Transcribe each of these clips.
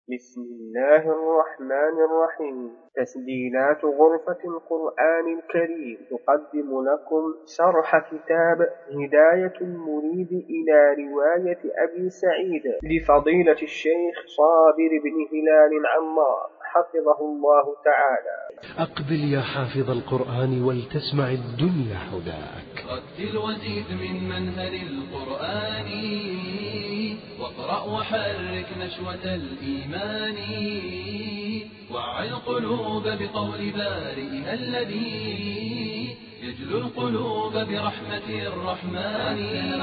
بسم الله الرحمن الرحيم. تسجيلات غرفة القرآن الكريم تقدم لكم شرح كتاب هداية المريد إلى رواية أبي سعيد لفضيلة الشيخ صابر بن هلال عمار حفظه الله تعالى. أقبل يا حافظ القرآن ولتسمع الدنيا حداك. رتل وزيد من منهل القرآن، واقرأ وحرك نشوة الإيمان، وعي القلوب بقول بارئها الذي يجلو القلوب برحمة الرحمن.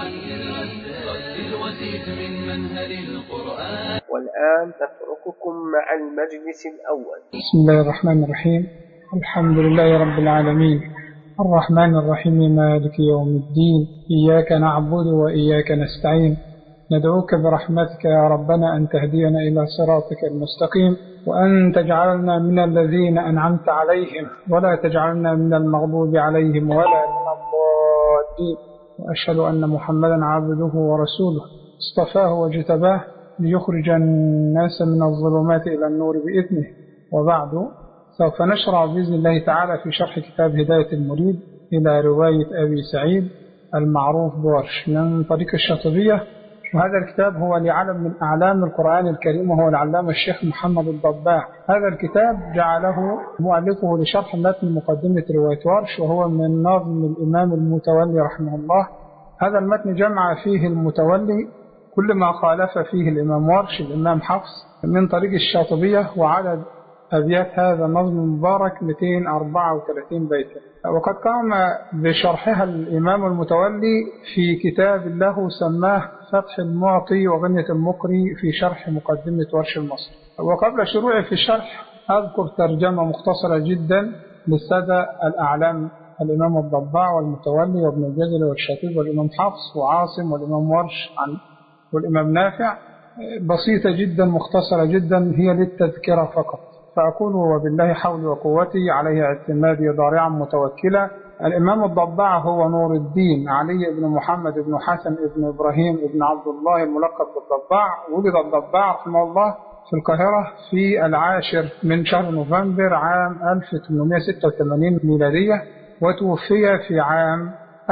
رتل وزيد من منهل القرآن. والآن نترككم مع المجلس الأول. بسم الله الرحمن الرحيم. الحمد لله رب العالمين، الرحمن الرحيم، مالك يوم الدين، إياك نعبد وإياك نستعين، ندعوك برحمتك يا ربنا أن تهدينا إلى صراطك المستقيم، وأن تجعلنا من الذين أنعمت عليهم، ولا تجعلنا من المغضوب عليهم ولا من الضالين. وأشهد أن محمدا عبده ورسوله اصطفاه واجتباه ليخرج الناس من الظلمات إلى النور بإذنه. وبعد، سوف نشرع بإذن الله تعالى في شرح كتاب هداية المريد إلى رواية أبي سعيد المعروف بورش من طريق الشاطبية. وهذا الكتاب هو لعلم من أعلام القرآن الكريم، وهو العلامة الشيخ محمد الضباع. هذا الكتاب جعله مؤلفه لشرح متن مقدمة رواية ورش، وهو من نظم الإمام المتولي رحمه الله. هذا المتن جمع فيه المتولي كل ما خالف فيه الإمام ورش الإمام حفص من طريق الشاطبية، وعدد أبيات هذا النظم المبارك 234 بيتا. وقد قام بشرحها الإمام المتولي في كتاب له سماه فتح المعطي وغنية المقري في شرح مقدمة ورش المصري. وقبل شروعي في الشرح أذكر ترجمة مختصرة جدا للسادة الأعلام: الإمام الضباع والمتولي وابن الجزري والشاطبي والإمام حفص وعاصم والإمام ورش والإمام نافع. بسيطة جدا مختصرة جدا، هي للتذكرة فقط. فأقول وبالله حولي وقوتي عليه اعتمادي ضارعا متوكلا. الإمام الضباع هو نور الدين علي بن محمد بن حسن بن إبراهيم بن عبد الله الملقب بالضباع. ولد الضباع رحمه الله في القاهرة في 10 من شهر نوفمبر عام 1886 ميلادية، وتوفي في عام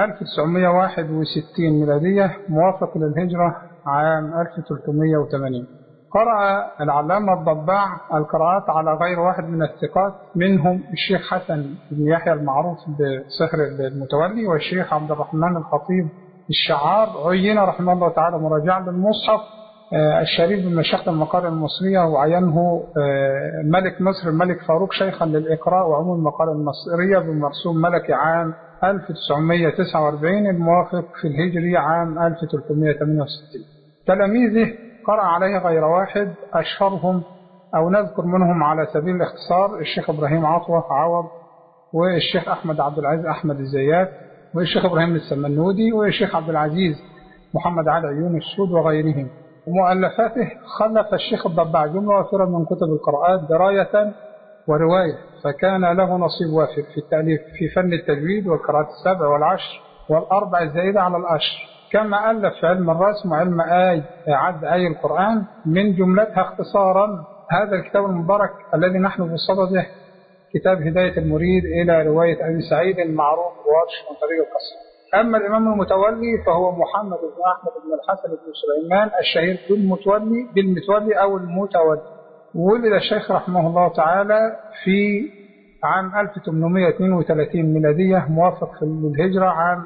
1961 ميلادية موافق للهجرة عام 1380. قرأ العلامة الضباع القراءات على غير واحد من الثقات، منهم الشيخ حسن بن يحيى المعروف بصهر المتولي، والشيخ عبد الرحمن الخطيب الشعار. عين رحمه الله تعالى مراجعا للمصحف الشريف من مشايخ المقارئ المصرية، وعينه ملك مصر الملك فاروق شيخا للإقراء وعموم المقارئ المصرية بمرسوم ملكي عام 1949 الموافق في الهجري عام 1368. تلاميذه قرأ عليه غير واحد، أشهرهم أو نذكر منهم على سبيل الاختصار الشيخ إبراهيم عوض، والشيخ أحمد عبد العزيز أحمد الزيات، والشيخ إبراهيم السمنودي، والشيخ عبد العزيز محمد علي عيون السود وغيرهم. ومؤلفاته خلف الشيخ الضباع جملة وافرة من كتب القراءات دراية ورواية، فكان له نصيب وافر في التأليف في فن التجويد والقراءات السبع والعشر والأربع الزائدة على العشر، كما ألف في علم الرسم وعلم عد آي القرآن. من جملتها اختصارا هذا الكتاب المبارك الذي نحن في صدده، كتاب هداية المريد إلى رواية أبي سعيد المعروف بورش من طريق القصر. أما الإمام المتولي فهو محمد بن أحمد بن الحسن بن سليمان الشهير بالمتولي أو المتولي. ولد الشيخ رحمه الله تعالى في عام 1832 ميلادية موافق للهجرة عام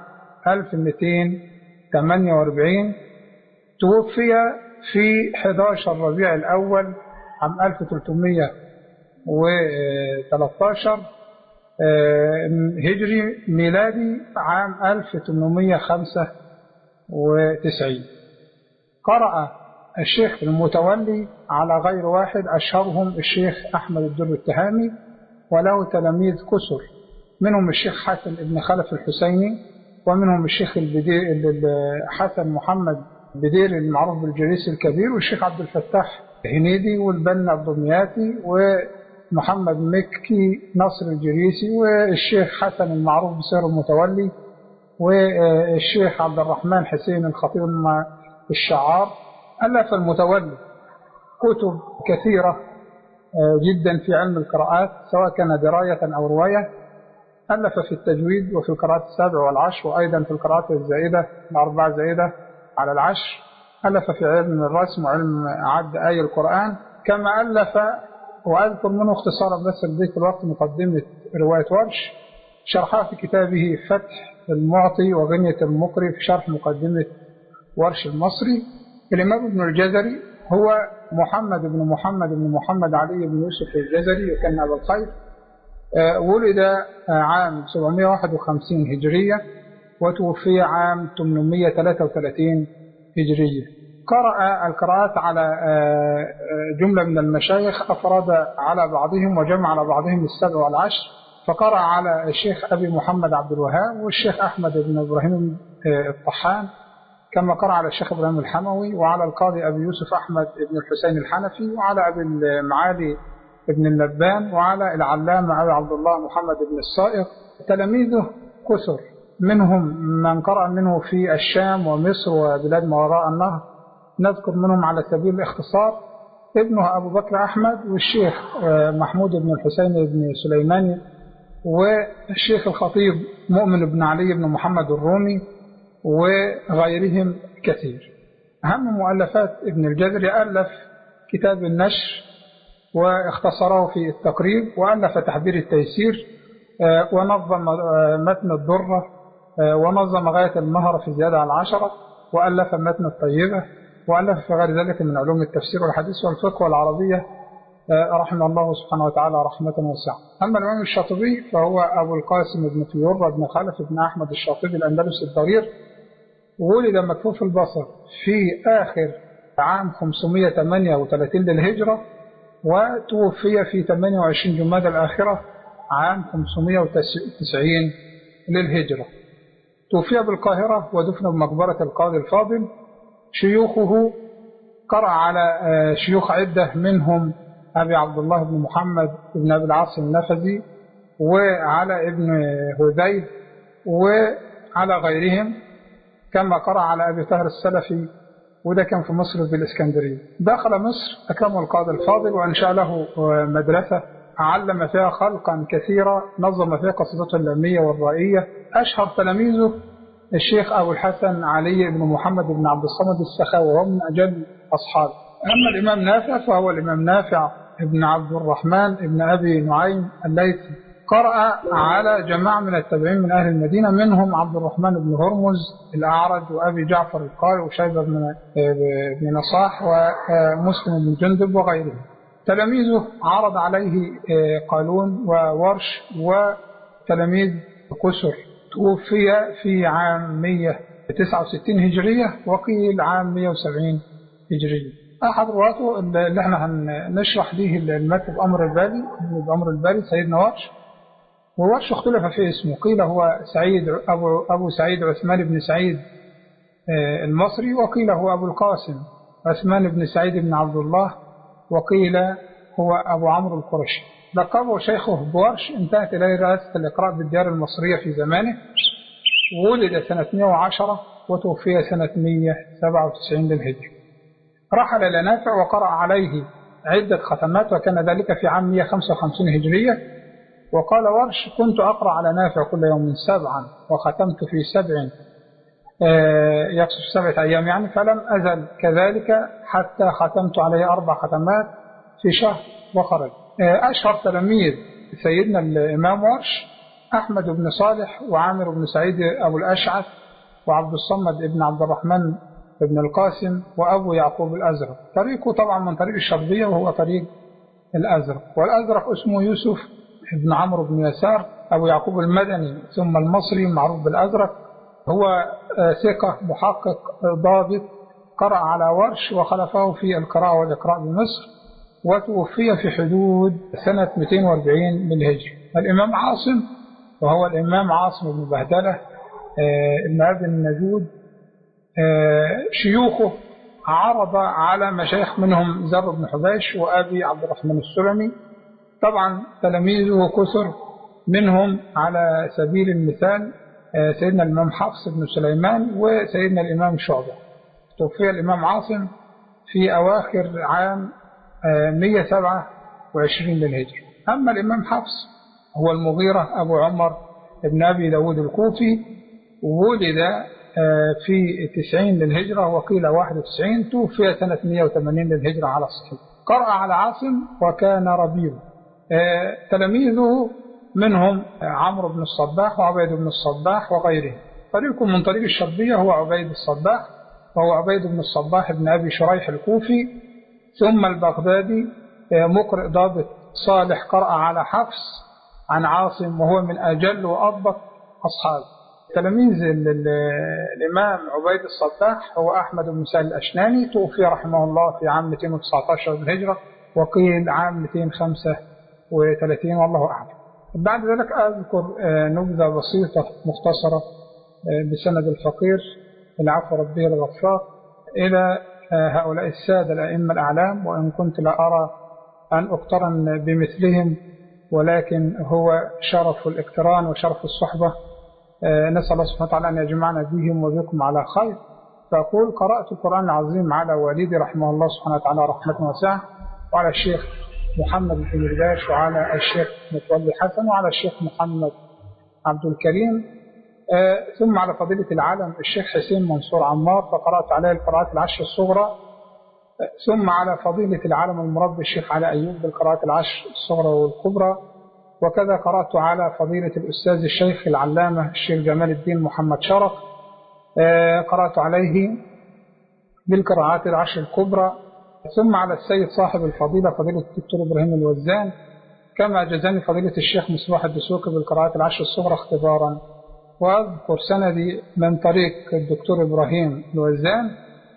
1248. توفي في 11 ربيع الأول عام 1313 هجري ميلادي عام 1895. قرأ الشيخ المتولي على غير واحد، أشهرهم الشيخ أحمد الدر التهامي، وله تلاميذ كثر، منهم الشيخ حسن بن خلف الحسيني، ومنهم الشيخ حسن محمد بدير المعروف بالجريسي الكبير، والشيخ عبد الفتاح هنيدي، والبنا الدمياطي، ومحمد مكي نصر الجريسي، والشيخ حسن المعروف بسير المتولي، والشيخ عبد الرحمن حسين الخطيب الشعار. ألف المتولي كتب كثيرة جدا في علم القراءات، سواء كان دراية أو رواية. ألف في التجويد وفي القراءات 7 والعشر، وأيضا في القراءات الزائدة 4 زائدة على العشر. ألف في علم الرسم وعلم عد آي القرآن. كما ألف، وأذكر منه اختصارا بس لضيق الوقت، مقدمة رواية ورش شرحها في كتابه فتح المعطي وغنية المقري في شرح مقدمة ورش المصري. الإمام ابن الجزري هو محمد بن محمد علي بن يوسف الجزري، وكان أبو الخير. ولد عام 751 هجرية وتوفي عام 833 هجرية. قرأ القراءات على جملة من المشايخ، أفراد على بعضهم وجمع على بعضهم 7 والعشر. فقرأ على الشيخ أبي محمد عبد الوهاب والشيخ أحمد بن إبراهيم الطحان، كما قرأ على الشيخ إبراهيم الحموي وعلى القاضي أبي يوسف أحمد بن الحسين الحنفي وعلى أبي المعالي ابن اللبان وعلى العلامة أبي عبد الله محمد بن الصائغ. تلاميذه كثر، منهم من قرأ منه في الشام ومصر وبلاد ما وراء النهر. نذكر منهم على سبيل الاختصار ابنه أبو بكر أحمد، والشيخ محمود بن الحسين بن سليماني، والشيخ الخطيب مؤمن بن علي بن محمد الرومي، وغيرهم كثير. أهم مؤلفات ابن الجزري: ألف كتاب النشر واختصره في التقريب، وألف تحبير التيسير، ونظم متن الدرة، ونظم غاية المهرة في زيادة على 10، وألف متن الطيبة، وألف في غير ذلك من علوم التفسير والحديث والفقه والعربية، رحمه الله سبحانه وتعالى رحمة واسعة. أما الإمام الشاطبي فهو أبو القاسم بن فيور بن خلف بن أحمد الشاطبي الأندلسي الضرير. ولد مكفوف البصر في آخر عام 538 للهجرة، وتوفي في 28 جمادى الآخرة عام 590 للهجرة. توفي بالقاهرة ودفن بمقبرة القاضي الفاضل. شيوخه قرأ على شيوخ عدة، منهم أبي عبد الله بن محمد بن أبي العاص النفذي، وعلى ابن هذيل، وعلى غيرهم. كما قرأ على أبي طاهر السلفي، وده كان في مصر في الإسكندرية. دخل مصر أكرمه القاضي الفاضل وأنشأ له مدرسة علم فيها خلقا كثيرا، نظم فيها قصيدته اللامية والرائية. أشهر تلاميذه الشيخ أبو الحسن علي بن محمد بن عبد الصمد السخاوي، وهو من أجل أصحابه. أما الإمام نافع فهو الإمام نافع ابن عبد الرحمن ابن أبي نعيم الليثي. قرأ على جماعة من التابعين من أهل المدينة، منهم عبد الرحمن بن هرمز الأعرج، وأبي جعفر القاري، وشيبة بن نصاح، ومسلم بن جندب، وغيرهم. تلاميذه عرض عليه قالون وورش وتلاميذ كسر. توفي في عام 169 هجرية، وقيل عام 170 هجرية. أحد رواته اللي احنا هنشرح به المتن بأمر الباري سيدنا ورش. وورش اختلف في اسمه، قيل هو سعيد أبو سعيد عثمان بن سعيد المصري، وقيل هو أبو القاسم عثمان بن سعيد بن عبد الله، وقيل هو أبو عمرو القرشي. لقبه شيخه بورش. انتهت إليه رئاسة الإقراء بالديار المصرية في زمانه. ولد سنة 110 وتوفي سنة 197 للهجرة. رحل إلى نافع وقرأ عليه عدة ختمات، وكان ذلك في عام 155 هجرية. وقال ورش: كنت أقرأ على نافع كل يوم 7، وختمت في 7، يقصد 7 أيام يعني، فلم أزل كذلك حتى ختمت عليه 4 ختمات في شهر وخرج. أشهر تلاميذ سيدنا الإمام ورش أحمد بن صالح، وعامر بن سعيد أبو الأشعث، وعبد الصمد بن عبد الرحمن بن القاسم، وأبو يعقوب الأزرق. طريقه طبعا من طريق الشربية، وهو طريق الأزرق. والأزرق اسمه يوسف بن عمرو بن يسار أبو يعقوب المدني ثم المصري، معروف بالأزرق. هو ثقة محقق ضابط، قرأ على ورش وخلفه في القراءة والإقراء بمصر، وتوفي في حدود سنة 240 للهجرة. الإمام عاصم، وهو الإمام عاصم بن بهدلة ابن أبي النجود، شيوخه عرض على مشايخ، منهم زر بن حباش وأبي عبد الرحمن السلمي. طبعا تلاميذه كثر، منهم على سبيل المثال سيدنا الإمام حفص بن سليمان وسيدنا الإمام شعبة. توفي الإمام عاصم في أواخر عام 127 للهجرة. أما الإمام حفص هو المغيرة أبو عمر ابن أبي داود الكوفي، ولد في 90 للهجرة وقيل 91، توفي سنة 180 للهجرة على الصحيح. قرأ على عاصم وكان ربيعه. تلاميذه منهم عمرو بن الصباح وعبيد بن الصباح وغيره. طريق من طريق الشربية هو عبيد الصباح، وهو عبيد بن الصباح بن أبي شريح الكوفي. ثم البغدادي مقرئ ضابط صالح قرأ على حفص عن عاصم، وهو من أجل وأضبط أصحابه. تلاميذ الإمام عبيد الصباح هو أحمد بن سهل الأشناني، توفي رحمه الله في عام 219 للهجرة وقيل عام 235 والله أعلم. بعد ذلك أذكر نبذة بسيطة مختصرة بسند الفقير العفو ربي الغفار إلى هؤلاء السادة الأئمة الأعلام، وإن كنت لا أرى أن أقترن بمثلهم، ولكن هو شرف الاقتران وشرف الصحبة. نسأل الله سبحانه وتعالى أن يجمعنا بهم وبكم على خير. فأقول قرأت القرآن العظيم على والدي رحمه الله سبحانه وتعالى رحمة واسعة، وعلى الشيخ محمد بن مرداش، وعلى الشيخ متولي حسن، وعلى الشيخ محمد عبد الكريم، ثم على فضيلة العالم الشيخ حسين منصور عمار، فقرأت عليه القراءات العشر الصغرى، ثم على فضيلة العالم المربي الشيخ علي أيوب بالقراءات العشر الصغرى والكبرى. وكذا قرأت على فضيلة الأستاذ الشيخ العلامة الشيخ جمال الدين محمد شرف، قرأت عليه بالقراءات العشر الكبرى. ثم على السيد صاحب الفضيلة فضيلة الدكتور إبراهيم الوزان، كما جزاني فضيلة الشيخ مصباح الدسوقي بالقراءات العشر الصغرى اختبارا. وأذكر سندي من طريق الدكتور إبراهيم الوزان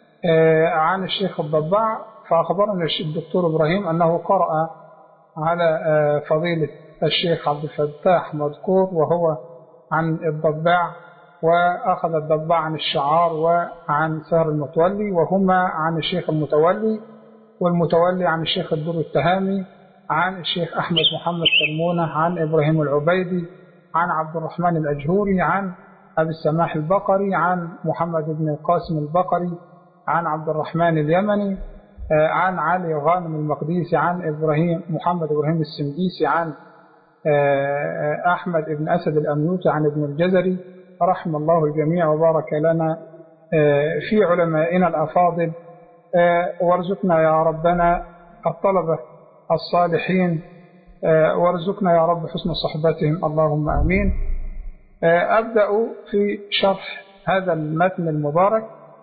عن الشيخ الضباع، فأخبرنا الدكتور إبراهيم أنه قرأ على فضيلة الشيخ عبد الفتاح مذكور وهو عن الضباع، وأخذ الضباع عن الشعار وعن سهر المتولي، وهما عن الشيخ المتولي، والمتولي عن الشيخ الدور التهامي، عن الشيخ أحمد محمد سلمونة، عن إبراهيم العبيدي، عن عبد الرحمن الأجهوري، عن أبي السماح البقري، عن محمد بن القاسم البقري، عن عبد الرحمن اليمني، عن علي غانم المقديسي، عن محمد إبراهيم السنديسي، عن أحمد بن أسد الأميوطي، عن ابن الجزري، رحم الله الجميع وبارك لنا في علمائنا الأفاضل، وارزقنا يا ربنا الطلبة الصالحين، وارزقنا يا رب حسن صحبتهم اللهم آمين. أبدأ في شرح هذا المتن المبارك.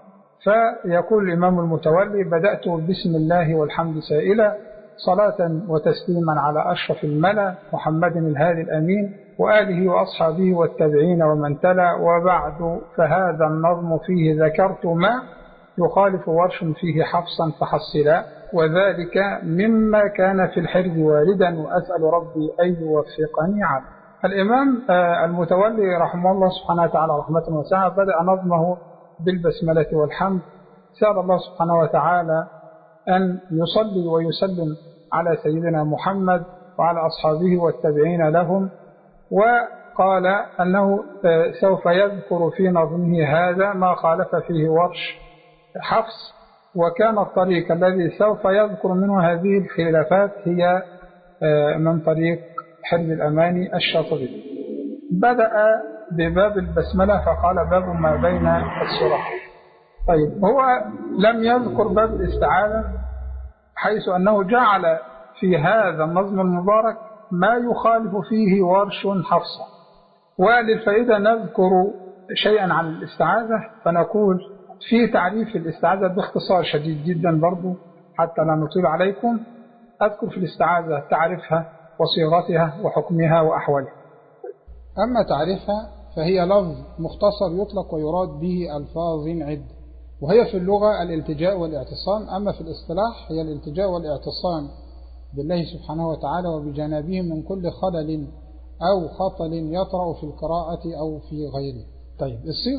فيقول الإمام المتولي: بدأت بسم الله والحمد سائلا، صلاة وتسليما على أشرف الملا محمد الهادي الأمين، وآله وأصحابه والتابعين ومن تلا، وبعد، فهذا النظم فيه ذكرت ما يخالف ورش فيه حفصا فحصلا، وذلك مما كان في الحرز واردا، وأسأل ربي أن يوفقني عبد. الإمام المتولي رحمه الله سبحانه وتعالى رحمة واسعة بدأ نظمه بالبسملة والحمد، سأل الله سبحانه وتعالى أن يصلي ويسلم على سيدنا محمد وعلى أصحابه والتابعين لهم. وقال أنه سوف يذكر في نظمه هذا ما خالف فيه ورش حفص، وكان الطريق الذي سوف يذكر منه هذه الخلافات هي من طريق حرز الأماني الشاطبي. بدأ بباب البسملة فقال: باب ما بين السورتين. طيب، هو لم يذكر باب الاستعاذة، حيث أنه جعل في هذا النظم المبارك ما يخالف فيه ورش حفصة. وللفائدة نذكر شيئا عن الاستعاذة، فنقول في تعريف الاستعاذة باختصار شديد جدا برضو حتى لا نطيل عليكم. أذكر في الاستعاذة تعريفها وصيغتها وحكمها وأحوالها. أما تعريفها فهي لفظ مختصر يطلق ويراد به ألفاظ عدة، وهي في اللغة الالتجاء والاعتصام. أما في الاصطلاح هي الالتجاء والاعتصام بالله سبحانه وتعالى وبجنابه من كل خلل أو خطل يطرأ في القراءة أو في غيره. طيب،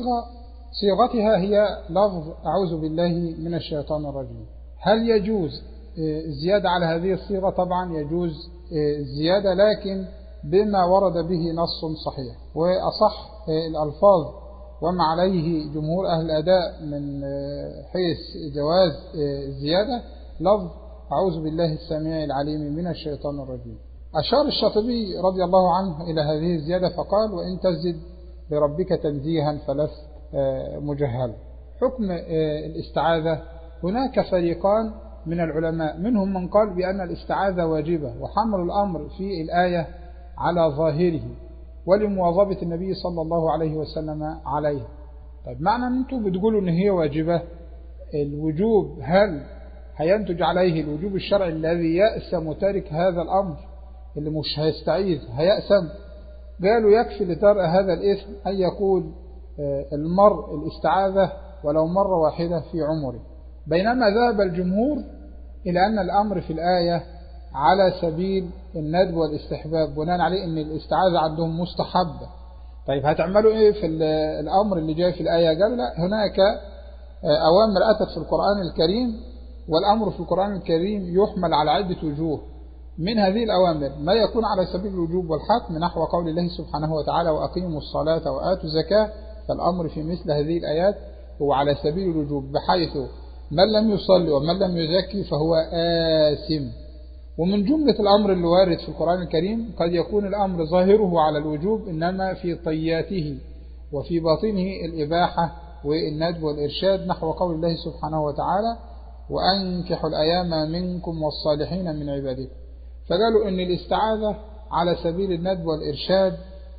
صيغتها هي لفظ أعوذ بالله من الشيطان الرجيم. هل يجوز الزيادة على هذه الصيغة؟ طبعا يجوز الزيادة، لكن بما ورد به نص صحيح. وأصح الألفاظ وما عليه جمهور أهل الأداء من حيث جواز الزيادة لفظ أعوذ بالله السميع العليم من الشيطان الرجيم. أشار الشاطبي رضي الله عنه إلى هذه الزيادة فقال: وإن تزد بربك تنزيها فلست مجهلا. حكم الاستعاذة، هناك فريقان من العلماء، منهم من قال بأن الاستعاذة واجبة وحمل الأمر في الآية على ظاهره ولمواظبة النبي صلى الله عليه وسلم عليه. طيب معنى أن أنتم بتقولوا أن هي واجبة، الوجوب هل هينتج عليه الوجوب الشرعي الذي يأسم تارك هذا الأمر اللي مش هيستعيذ هيأسم؟ قالوا يكفي لترك هذا الإثم أن يقول المرء الاستعاذة ولو مرة واحدة في عمره، بينما ذهب الجمهور إلى أن الأمر في الآية على سبيل الندب والاستحباب، بناء عليه أن الاستعاذة عندهم مستحبة. طيب هتعملوا إيه في الأمر اللي جاي في الآية؟ قالوا لا، هناك أوامر أتت في القرآن الكريم، والأمر في القرآن الكريم يحمل على عدة وجوه. من هذه الأوامر ما يكون على سبيل الوجوب والحتم نحو قول الله سبحانه وتعالى: وأقيموا الصلاة وآتوا الزكاة، فالأمر في مثل هذه الآيات هو على سبيل الوجوب، بحيث من لم يصلي ومن لم يزكي فهو آثم. ومن جملة الأمر اللي وارد في القرآن الكريم قد يكون الأمر ظاهره على الوجوب، إنما في طياته وفي باطنه الإباحة والندب والإرشاد، نحو قول الله سبحانه وتعالى: وأنكحوا الأيام منكم والصالحين من عبادكم. فقالوا إن الاستعاذة على سبيل الندب والإرشاد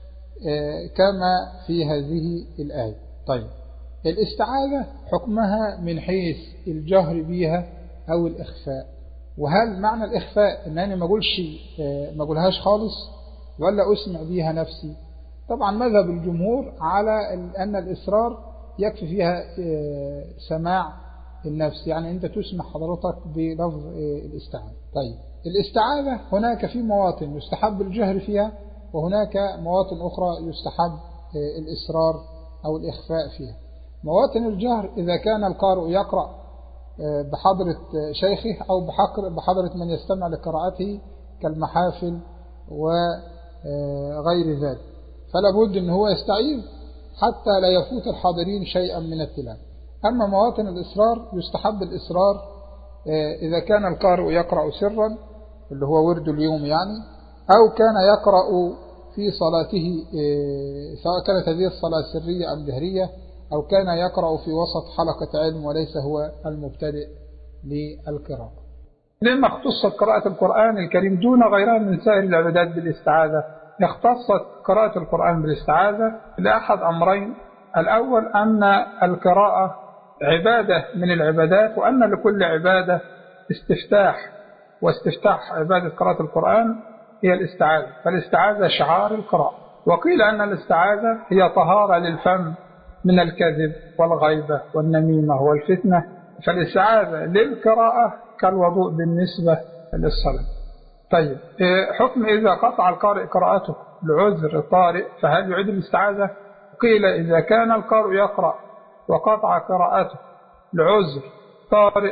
كما في هذه الآية. طيب الاستعاذة حكمها من حيث الجهر بها أو الإخفاء، وهل معنى الإخفاء إن أنا ما أقولهاش خالص ولا أسمع بها نفسي؟ طبعا مذهب الجمهور على أن الإصرار يكفي فيها سماع النفس، يعني أنت تسمع حضرتك بلفظ الاستعاذة. طيب الاستعاذة هناك في مواطن يستحب الجهر فيها، وهناك مواطن أخرى يستحب الإصرار أو الإخفاء فيها. مواطن الجهر إذا كان القارئ يقرأ بحضرة شيخه أو بحضرة من يستمع لقراءته كالمحافل وغير ذلك، فلا بد أن هو يستعيذ حتى لا يفوت الحاضرين شيئا من التلاوة. أما مواطن الإصرار يستحب الإصرار إذا كان القارئ يقرأ سرا اللي هو ورد اليوم يعني، أو كان يقرأ في صلاته سواء كانت هذه الصلاة سرية أم جهرية، أو كان يقرأ في وسط حلقة علم وليس هو المبتدئ للقراءة. لما اختصت قراءة القرآن الكريم دون غيرها من سائر العبادات بالاستعاذة؟ اختصت قراءة القرآن بالاستعاذة لأحد أمرين: الأول أن القراءة عبادة من العبادات، وأن لكل عبادة استفتاح، واستفتاح عبادة قراءة القرآن هي الاستعاذة، فالاستعاذة شعار القراءة. وقيل أن الاستعاذة هي طهارة للفم من الكذب والغيبة والنميمة والفتنة، فالاستعاذة للقراءة كالوضوء بالنسبة للصلاة. طيب حكم إذا قطع القارئ قراءته لعذر طارئ فهل يعيد الاستعاذة؟ قيل إذا كان القارئ يقرأ وقطع قراءته لعذر طارئ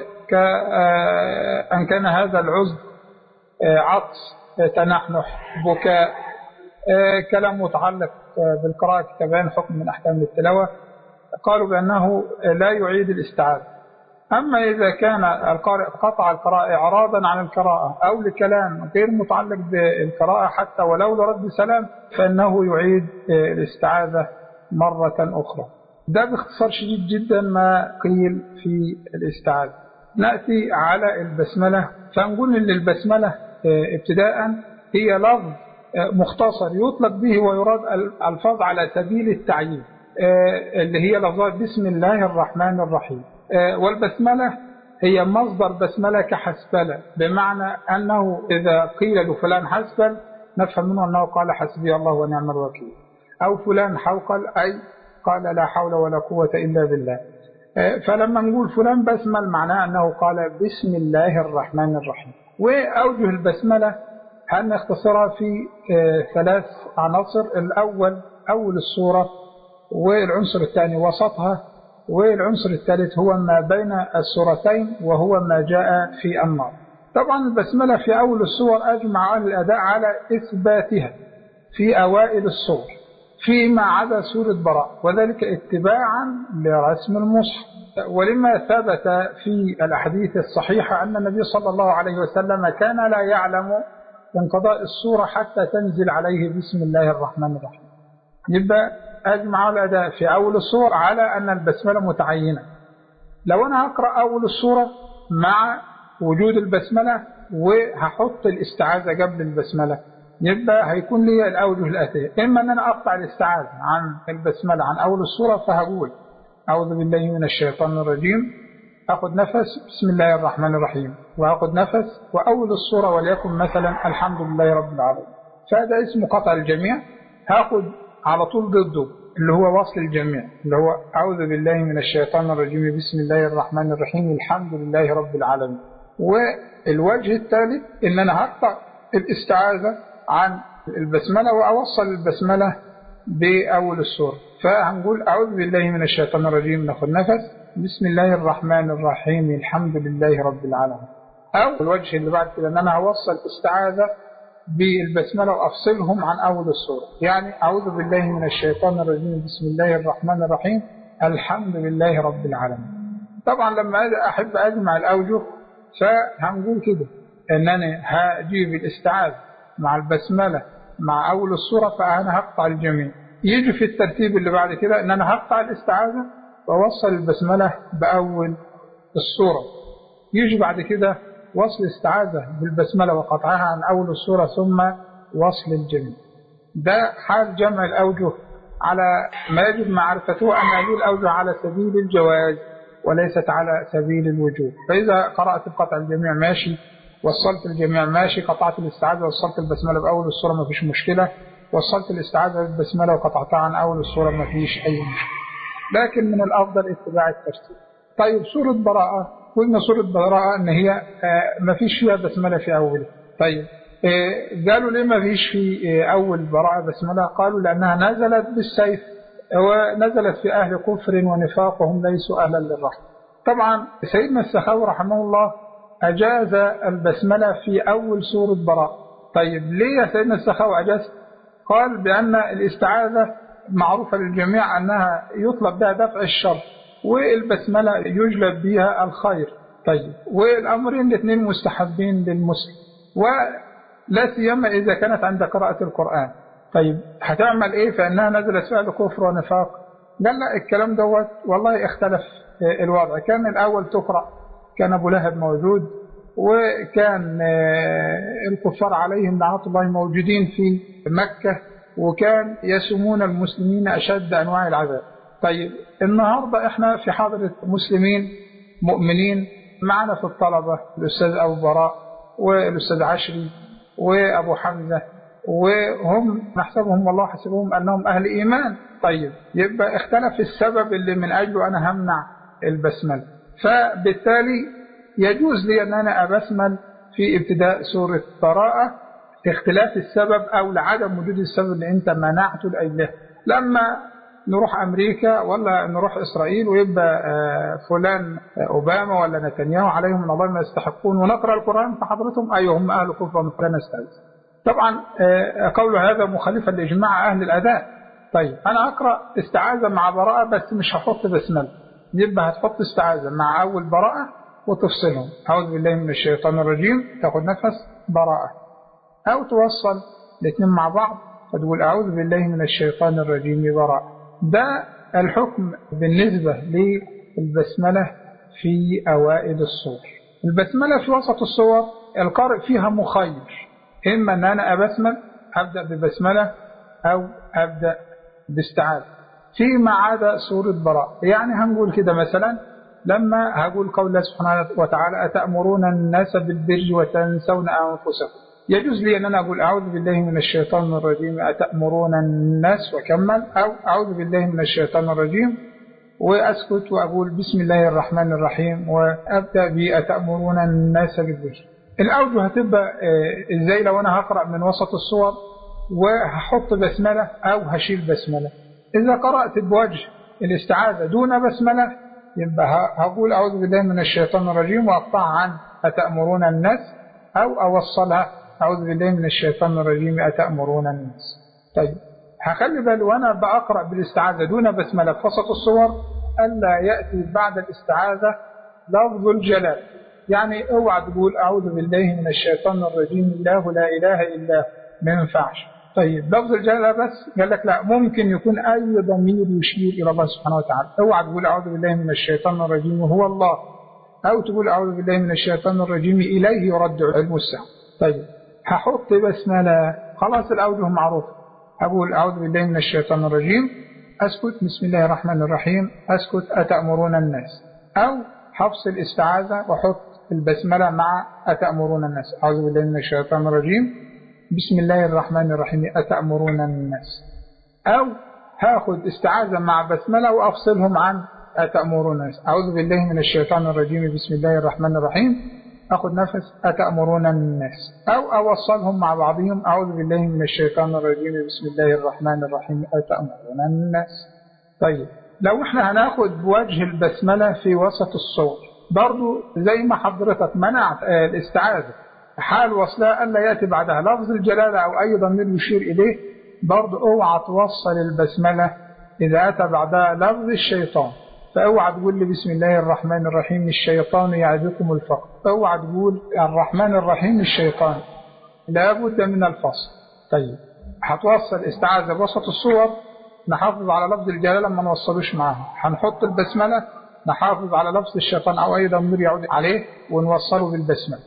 كأن كان هذا العذر عطس، تنحنح، بكاء، كلام متعلق بالقراءة كبيان حكم من أحكام التلاوة، قالوا بأنه لا يعيد الاستعاذة. أما إذا كان القارئ قطع القراءة إعراضا عن القراءة أو لكلام غير متعلق بالقراءة حتى ولو لرد سلام فإنه يعيد الاستعاذة مرة أخرى. ده باختصار شديد جدا ما قيل في الاستعاذة. نأتي على البسملة، فنقول أن البسملة ابتداء هي لفظ مختصر يطلق به ويراد الفاظ على سبيل التعيين، اللي هي لفظات بسم الله الرحمن الرحيم. والبسملة هي مصدر بسملة كحسبلة، بمعنى أنه إذا قيل لفلان حسبل نفهم منه أنه قال حسبي الله ونعم الوكيل، أو فلان حوقل أي قال لا حول ولا قوة إلا بالله. فلما نقول فلان بسمل معناه أنه قال بسم الله الرحمن الرحيم. وأوجه البسملة هل نختصرها في 3 عناصر: الأول أول السورة، والعنصر الثاني وسطها، والعنصر الثالث هو ما بين السورتين وهو ما جاء في النار. طبعا البسملة في أول السور أجمع أهل الأداء على إثباتها في أوائل السور فيما عدا سورة براء، وذلك اتباعا لرسم المصحف. ولما ثبت في الأحاديث الصحيحة أن النبي صلى الله عليه وسلم كان لا يعلم انقضاء السورة حتى تنزل عليه بسم الله الرحمن الرحيم. يبقى أجمع الأداء في أول السور على أن البسملة متعينة. لو أنا هقرأ أول السورة مع وجود البسملة وهحط الاستعاذة قبل البسملة، يبقى هيكون لي الأوجه الآتية: إما أن أنا أقطع الاستعاذة عن البسملة عن أول السورة، فهقول أعوذ بالله من الشيطان الرجيم، أخذ نفس بسم الله الرحمن الرحيم، وأخذ نفس وأول السورة وليكن مثلا الحمد لله رب العالمين، فهذا اسمه قطع الجميع. هاخد على طول ضده اللي هو وصل الجميع، اللي هو أعوذ بالله من الشيطان الرجيم بسم الله الرحمن الرحيم الحمد لله رب العالمين. والوجه الثالث إن أنا هقطع الاستعاذة عن البسملة وأوصل البسملة بأول السورة، فهنقول أعوذ بالله من الشيطان الرجيم، ناخد نفس بسم الله الرحمن الرحيم الحمد لله رب العالمين. أو الوجه اللي بعد كده إن أنا هوصل استعاذة بالبسملة وأفصلهم عن أول السورة، يعني أعوذ بالله من الشيطان الرجيم بسم الله الرحمن الرحيم الحمد لله رب العالمين. طبعا لما أحب أجمع الأوجه فهنقول كده إن أنا هجيب الاستعاذة مع البسملة مع أول السورة، فأنا هقطع الجميع. يجي في الترتيب اللي بعد كده إن أنا هقطع الاستعاذة ووصل البسملة بأول السورة. يجي بعد كده وصل الاستعاذة بالبسملة وقطعها عن أول السورة ثم وصل الجميع. ده حال جمع الأوجه على ما يجب معرفته أن هذه الأوجه على سبيل الجواز وليست على سبيل الوجوب. فإذا قرأت بقطع الجميع ماشي، وصلت الجميع ماشي، قطعت الاستعاذة وصلت البسملة بأول السورة ما فيش مشكلة، وصلت الاستعاذة بالبسملة وقطعتها عن أول السورة ما فيش أي مشكلة، لكن من الأفضل اتباع الترتيب. طيب سورة براءة، قلنا سورة براءة أن هي ما فيش فيها بسملة في أولها. طيب قالوا ليه ما فيش في أول براءة بسملة؟ قالوا لأنها نزلت بالسيف ونزلت في أهل كفر ونفاق وهم ليسوا أهلا للرحمة. طبعا سيدنا السخاوي رحمه الله أجاز البسملة في أول سورة براءة. طيب ليه يا سيدنا السخاوي أجاز؟ قال بأن الاستعاذة معروفة للجميع أنها يطلب بها دفع الشر، والبسملة يجلب بها الخير. طيب والأمرين الاثنين مستحبين للمسلم، ولا سيما إذا كانت عند قراءة القرآن. طيب هتعمل إيه فإنها نزلت فعل كفر ونفاق؟ قال لا، الكلام دوت والله اختلف الوضع. كان الأول تقرأ، كان أبو لهب موجود، وكان الكفار عليهم لعنة الله موجودين في مكة، وكان يسمون المسلمين أشد أنواع العذاب. طيب النهاردة احنا في حضرة مسلمين مؤمنين، معنا في الطلبة الأستاذ أبو براء والأستاذ عشري وأبو حمزة، وهم نحسبهم والله حسبهم أنهم أهل إيمان. طيب يبقى اختلف السبب اللي من أجله أنا همنع البسملة، فبالتالي يجوز لي أن أنا أبسمل في ابتداء سورة براءة اختلاف السبب أو لعدم وجود السبب اللي أنت منعته لأجله. لما نروح أمريكا ولا نروح إسرائيل ويبقى فلان أوباما ولا نتنياهو عليهم من الله ما يستحقون ونقرأ القرآن فحضرتهم أيوه هم أهل كفر فلا نستعيذ. طبعا قول هذا مخالفا لإجماع أهل الأداء. طيب أنا أقرأ استعاذة مع براءة بس مش هحط بسملة، يبقى هتحط استعاذة مع أول براءة وتفصلهم، أعوذ بالله من الشيطان الرجيم، تاخد نفس براءة، أو توصل الاثنين مع بعض فتقول أعوذ بالله من الشيطان الرجيم براءة. ده الحكم بالنسبة للبسملة في أوائل الصور. البسملة في وسط الصور القارئ فيها مخير، إما أن أنا أبسمل أبدأ ببسملة أو أبدأ باستعاذة فيما عدا سورة براءة. يعني هنقول كده مثلا لما هقول قول الله سبحانه وتعالى أتأمرون الناس بالبر وتنسون أنفسكم، يجوز لي أن أنا أقول أعوذ بالله من الشيطان الرجيم أتأمرون الناس وكمل، أو أعوذ بالله من الشيطان الرجيم وأسكت وأقول بسم الله الرحمن الرحيم وأبدأ بأتأمرون الناس بالبر. الأوجه هتبقى إزاي لو أنا هقرأ من وسط الصور وهحط بسملة أو هشيل بسملة؟ إذا قرأت بوجه الاستعاذة دون بسملة يبقى هقول أعوذ بالله من الشيطان الرجيم وأقطع عن أتأمرون الناس، أو أوصلها أعوذ بالله من الشيطان الرجيم أتأمرون الناس. طيب هخلي بالي وأنا بقرأ بالاستعاذة دون بسملة في وسط الصور ألا يأتي بعد الاستعاذة لفظ الجلال. يعني اوعى تقول أعوذ بالله من الشيطان الرجيم الله لا إله إلا هو، ما ينفعش. طيب لفظ الجلالة بس قال لك لا، ممكن يكون أي ضمير يشير إلى الله سبحانه وتعالى. اوعى تقول أعوذ بالله من الشيطان الرجيم وهو الله، أو تقول أعوذ بالله من الشيطان الرجيم إليه يرد علم الساعة. طيب هحط بسملة، خلاص الأوجه معروف. أقول أعوذ بالله من الشيطان الرجيم، أسكت بسم الله الرحمن الرحيم، أسكت أتأمرون الناس، أو حفص الاستعاذة وحط البسملة مع أتأمرون الناس. أعوذ بالله من الشيطان الرجيم بسم الله الرحمن الرحيم أتأمرون الناس، أو هاخد استعاذة مع بسملة وأفصلهم عن أتأمرون الناس. أعوذ بالله من الشيطان الرجيم بسم الله الرحمن الرحيم، أخذ نفس أتأمرون الناس، أو أوصلهم مع بعضهم أعوذ بالله من الشيطان الرجيم بسم الله الرحمن الرحيم أتأمرون الناس. طيب لو احنا هناخد بوجه البسملة في وسط الصور، برضو زي ما حضرتك منعت الاستعاذة حال وصلها ألا يأتي بعدها لفظ الجلالة أو أي ضمير يشير إليه، برضو اوعى توصل البسملة إذا أتى بعدها لفظ الشيطان. فاوعى تقول لي بسم الله الرحمن الرحيم الشيطان يعدكم الفقر، اوعى تقول الرحمن الرحيم الشيطان، لابد من الفصل. طيب هتوصل استعاذة بوسط الصور، نحافظ على لفظ الجلالة ما نوصلوش معها، هنحط البسملة نحافظ على لفظ الشيطان أو أي ضمير يعود عليه ونوصله بالبسملة.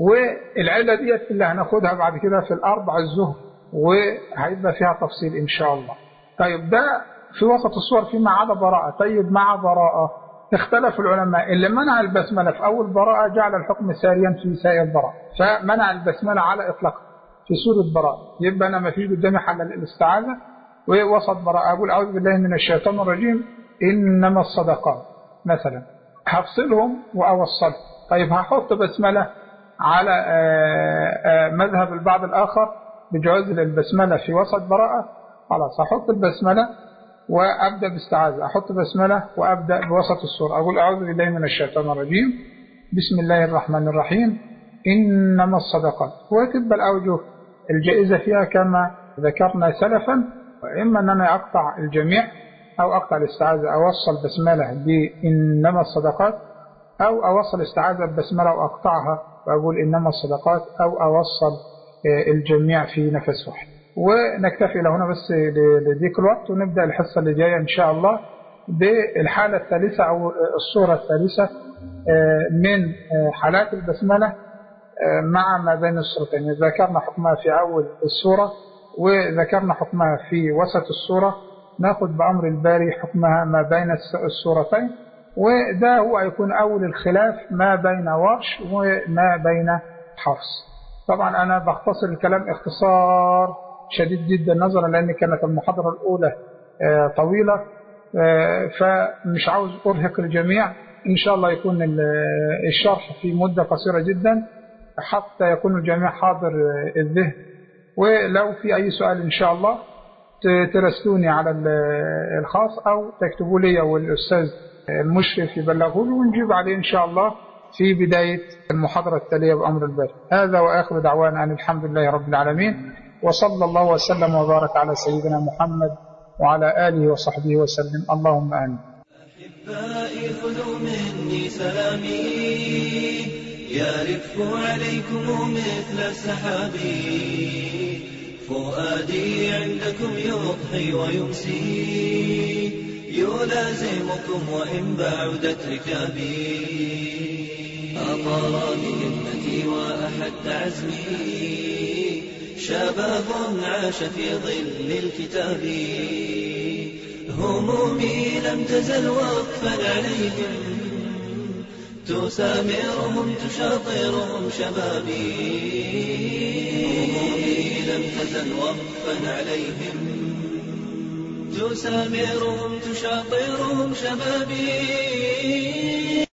والعلة ديت اللي هناخدها بعد كده في الأربع الزهر، وهيبقى فيها تفصيل إن شاء الله. طيب ده في وسط الصور فيما عدا براءة. طيب مع براءة اختلف العلماء، اللي منع البسملة في أول براءة جعل الحكم ساريا في سائر براءة، فمنع البسملة على إطلاق في سورة براءة. يبقى أنا ما فيش قدامي حل الاستعاذة ووسط براءة أقول أعوذ بالله من الشيطان الرجيم إنما الصدقات مثلا، هفصلهم وأوصلهم. طيب هحط بسملة على مذهب البعض الآخر بجواز البسملة في وسط براءة، خلاص أحط البسملة وأبدأ باستعاذة، أحط بسملة وأبدأ بوسط السورة، أقول أعوذ بالله من الشيطان الرجيم بسم الله الرحمن الرحيم إنما الصدقات، وتبقى الأوجه الجائزة فيها كما ذكرنا سلفا، وإما أن أنا أقطع الجميع أو أقطع الاستعاذة أوصل بسملة بإنما الصدقات، أو أوصل استعاذة بسملة وأقطعها وأقول إنما الصدقات، أو أوصل الجميع في نفس واحد. ونكتفي لهنا بس لذيك الوقت، ونبدأ الحصة اللي جاية إن شاء الله بالحالة الثالثة أو الصورة الثالثة من حالات البسملة مع ما بين الصورتين. ذكرنا حكمها في أول الصورة وذكرنا حكمها في وسط الصورة، ناخد بأمر الباري حكمها ما بين الصورتين، وده هو يكون أول الخلاف ما بين ورش وما بين حفص. طبعا أنا بختصر الكلام اختصار شديد جدا نظرا لأن كانت المحاضرة الأولى طويلة، فمش عاوز أرهق الجميع. إن شاء الله يكون الشرح في مدة قصيرة جدا حتى يكون الجميع حاضر الذهن. ولو في أي سؤال إن شاء الله ترسلوني على الخاص أو تكتبوا لي والأستاذ المشرف يبلغوا له ونجيب عليه إن شاء الله في بداية المحاضرة التالية بأمر الباري. هذا وآخر دعوانا أن الحمد لله رب العالمين، وصلى الله وسلم وبارك على سيدنا محمد وعلى آله وصحبه وسلم. اللهم آمين. أحبائي خذوا مني سلامي، يرف عليكم مثل السحاب، فؤادي عندكم يضحي ويمسي، يلازمكم وإن بعدت ركابي، أطال بهمتي وأحد عزمي، شباب عاش في ظل الكتاب، همومي لم تزل وقفا عليهم، تسامرهم تشاطرهم شبابي، همومي لم تزل وقفا عليهم، تسامرهم تشاطرهم شبابي.